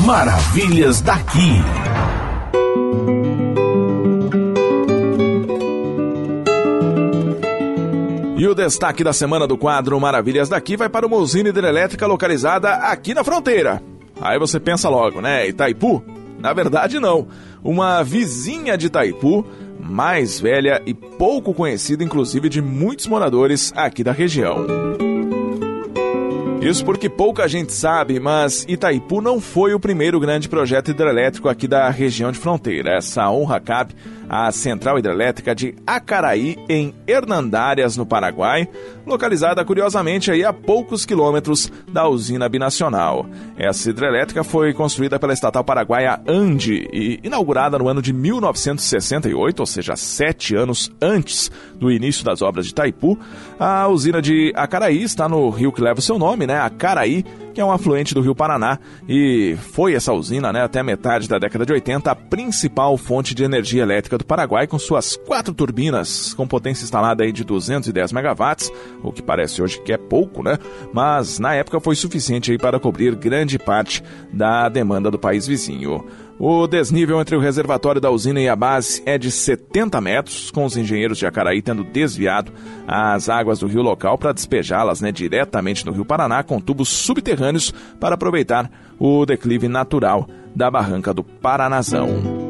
Maravilhas daqui. E o destaque da semana do quadro Maravilhas daqui vai para uma usina hidrelétrica localizada aqui na fronteira. Aí você pensa logo, né? Itaipu? Na verdade, não. Uma vizinha de Itaipu, mais velha e pouco conhecida, inclusive, de muitos moradores aqui da região. Isso porque pouca gente sabe, mas Itaipu não foi o primeiro grande projeto hidrelétrico aqui da região de fronteira. Essa honra cabe à Central Hidrelétrica de Acaraí, em Hernandárias, no Paraguai, localizada curiosamente aí a poucos quilômetros da usina binacional. Essa hidrelétrica foi construída pela estatal paraguaia ANDE e inaugurada no ano de 1968, ou seja, 7 anos antes do início das obras de Itaipu. A usina de Acaraí está no rio que leva o seu nome, né? Acaraí, que é um afluente do rio Paraná, e foi essa usina, né, até metade da década de 80, a principal fonte de energia elétrica do Paraguai, com suas 4 turbinas, com potência instalada aí de 210 megawatts, o que parece hoje que é pouco, né? Mas na época foi suficiente aí para cobrir grande parte da demanda do país vizinho. O desnível entre o reservatório da usina e a base é de 70 metros, com os engenheiros de Acaraí tendo desviado as águas do rio local para despejá-las, né, diretamente no rio Paraná com tubos subterrâneos para aproveitar o declive natural da barranca do Paranazão.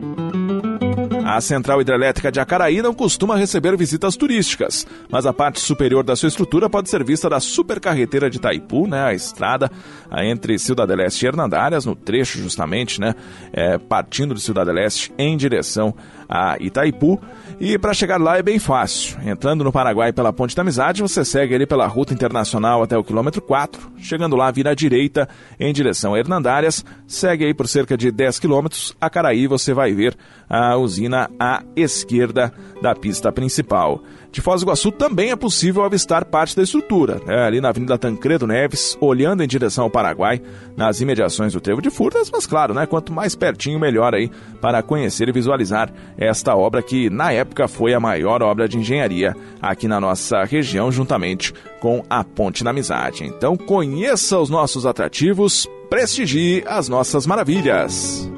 A Central Hidrelétrica de Acaraí não costuma receber visitas turísticas, mas a parte superior da sua estrutura pode ser vista da supercarreteira de Itaipu, né, a estrada entre Ciudad del Este e Hernandárias, no trecho justamente, né, partindo de Ciudad del Este em direção a Itaipu. E para chegar lá é bem fácil. Entrando no Paraguai pela Ponte da Amizade, você segue ali pela Ruta Internacional até o quilômetro 4. Chegando lá, vira à direita em direção a Hernandárias. Segue aí por cerca de 10 quilômetros. Acaraí, você vai ver a usina à esquerda da pista principal. De Foz do Iguaçu também é possível avistar parte da estrutura, né? Ali na Avenida Tancredo Neves, olhando em direção ao Paraguai, nas imediações do Trevo de Furnas, mas claro, né? Quanto mais pertinho, melhor aí para conhecer e visualizar esta obra que na época foi a maior obra de engenharia aqui na nossa região, juntamente com a Ponte da Amizade. Então conheça os nossos atrativos, prestigie as nossas maravilhas.